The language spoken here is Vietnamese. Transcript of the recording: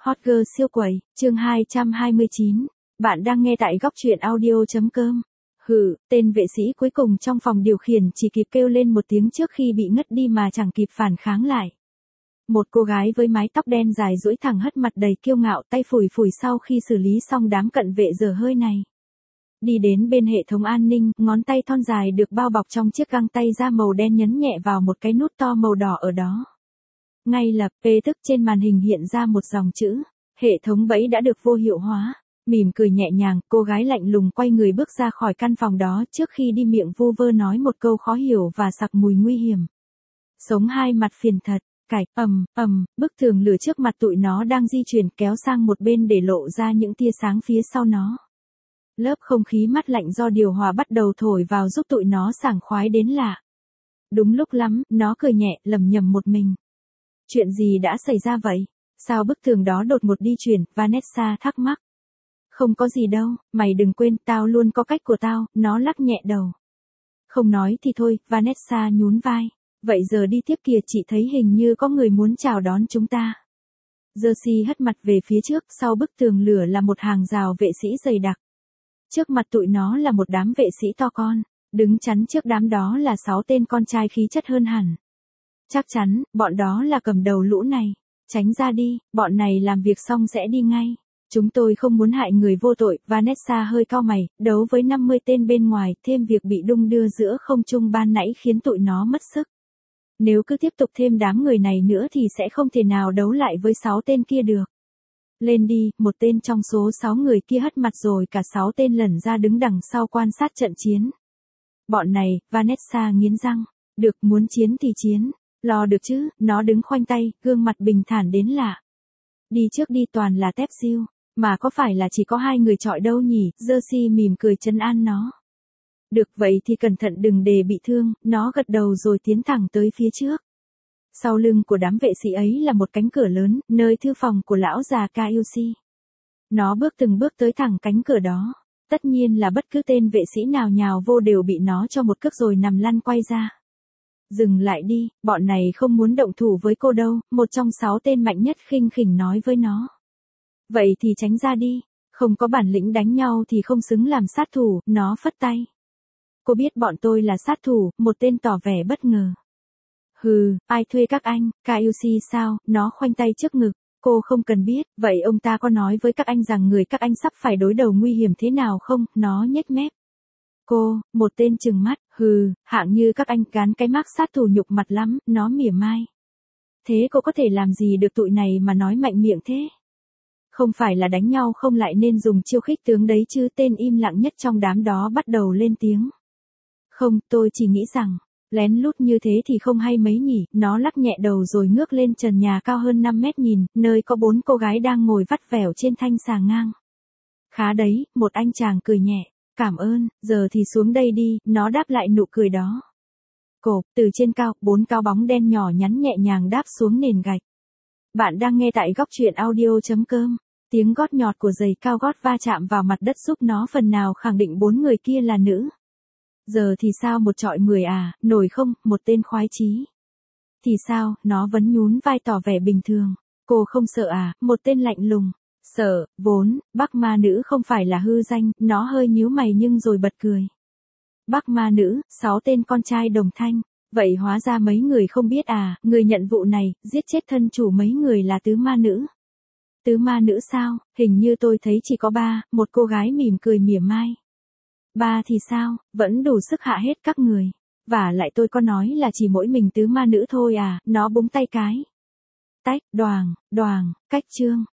Hot girl siêu quẩy, chương 229. Bạn đang nghe tại góc truyện audio.com. Hừ, tên vệ sĩ cuối cùng trong phòng điều khiển chỉ kịp kêu lên một tiếng trước khi bị ngất đi mà chẳng kịp phản kháng lại. Một cô gái với mái tóc đen dài duỗi thẳng hất mặt đầy kiêu ngạo, tay phủi phủi sau khi xử lý xong đám cận vệ dở hơi này. Đi đến bên hệ thống an ninh, ngón tay thon dài được bao bọc trong chiếc găng tay da màu đen nhấn nhẹ vào một cái nút to màu đỏ ở đó. Ngay lập tức trên màn hình hiện ra một dòng chữ, hệ thống bẫy đã được vô hiệu hóa. Mỉm cười nhẹ nhàng, cô gái lạnh lùng quay người bước ra khỏi căn phòng đó trước khi đi miệng vu vơ nói một câu khó hiểu và sặc mùi nguy hiểm. Sống hai mặt phiền thật, cạch, bức tường lửa trước mặt tụi nó đang di chuyển kéo sang một bên để lộ ra những tia sáng phía sau nó. Lớp không khí mát lạnh do điều hòa bắt đầu thổi vào giúp tụi nó sảng khoái đến lạ. Đúng lúc lắm, nó cười nhẹ, lẩm nhẩm một mình. Chuyện gì đã xảy ra vậy? Sao bức tường đó đột ngột đi chuyển? Vanessa thắc mắc. Không có gì đâu, mày đừng quên, tao luôn có cách của tao, nó lắc nhẹ đầu. Không nói thì thôi, Vanessa nhún vai. Vậy giờ đi tiếp kìa, chị thấy hình như có người muốn chào đón chúng ta. Jersey hất mặt về phía trước, sau bức tường lửa là một hàng rào vệ sĩ dày đặc. Trước mặt tụi nó là một đám vệ sĩ to con, đứng chắn trước đám đó là 6 tên con trai khí chất hơn hẳn. Chắc chắn, bọn đó là cầm đầu lũ này. Tránh ra đi, bọn này làm việc xong sẽ đi ngay. Chúng tôi không muốn hại người vô tội, Vanessa hơi cau mày, đấu với 50 tên bên ngoài, thêm việc bị đung đưa giữa không trung ban nãy khiến tụi nó mất sức. Nếu cứ tiếp tục thêm đám người này nữa thì sẽ không thể nào đấu lại với 6 tên kia được. Lên đi, một tên trong số 6 người kia hất mặt rồi cả 6 tên lẩn ra đứng đằng sau quan sát trận chiến. Bọn này, Vanessa nghiến răng, được muốn chiến thì chiến, lo được chứ, nó đứng khoanh tay, gương mặt bình thản đến lạ. Đi trước đi, toàn là tép siêu, mà có phải là chỉ có 2 người chọi đâu nhỉ, Jersey mỉm cười trấn an nó. Được vậy thì cẩn thận đừng để bị thương, nó gật đầu rồi tiến thẳng tới phía trước. Sau lưng của đám vệ sĩ ấy là một cánh cửa lớn, nơi thư phòng của lão già Caiusi. Nó bước từng bước tới thẳng cánh cửa đó. Tất nhiên là bất cứ tên vệ sĩ nào nhào vô đều bị nó cho một cước rồi nằm lăn quay ra. Dừng lại đi, bọn này không muốn động thủ với cô đâu, một trong 6 tên mạnh nhất khinh khỉnh nói với nó. Vậy thì tránh ra đi, không có bản lĩnh đánh nhau thì không xứng làm sát thủ, nó phất tay. Cô biết bọn tôi là sát thủ, một tên tỏ vẻ bất ngờ. Hừ, ai thuê các anh, Caiusi sao, nó khoanh tay trước ngực, cô không cần biết, vậy ông ta có nói với các anh rằng người các anh sắp phải đối đầu nguy hiểm thế nào không, nó nhếch mép. Cô, một tên trừng mắt, hừ, hạng như các anh gán cái mác sát thủ nhục mặt lắm, nó mỉa mai. Thế cô có thể làm gì được tụi này mà nói mạnh miệng thế? Không phải là đánh nhau không lại nên dùng chiêu khích tướng đấy chứ, tên im lặng nhất trong đám đó bắt đầu lên tiếng. Không, tôi chỉ nghĩ rằng, lén lút như thế thì không hay mấy nhỉ, nó lắc nhẹ đầu rồi ngước lên trần nhà cao hơn 5 mét nhìn, nơi có 4 cô gái đang ngồi vắt vẻo trên thanh xà ngang. Khá đấy, một anh chàng cười nhẹ, cảm ơn, giờ thì xuống đây đi, nó đáp lại nụ cười đó. Cộp, từ trên cao, 4 cao bóng đen nhỏ nhắn nhẹ nhàng đáp xuống nền gạch. Bạn đang nghe tại góc truyện audio.com, tiếng gót nhọt của giày cao gót va chạm vào mặt đất giúp nó phần nào khẳng định 4 người kia là nữ. Giờ thì sao, một trọi 10 à, nổi không, một tên khoái chí. Thì sao, nó vẫn nhún vai tỏ vẻ bình thường. Cô không sợ à, một tên lạnh lùng. Sợ, vốn, Bắc ma nữ không phải là hư danh, nó hơi nhíu mày nhưng rồi bật cười. Bắc ma nữ, 6 tên con trai đồng thanh. Vậy hóa ra mấy người không biết à, người nhận vụ này, giết chết thân chủ mấy người là tứ ma nữ. Tứ ma nữ sao, hình như tôi thấy chỉ có 3, một cô gái mỉm cười mỉa mai. 3 thì sao, vẫn đủ sức hạ hết các người. Và lại tôi có nói là chỉ mỗi mình tứ ma nữ thôi à, nó búng tay cái. Tách, đoàng, cách chương.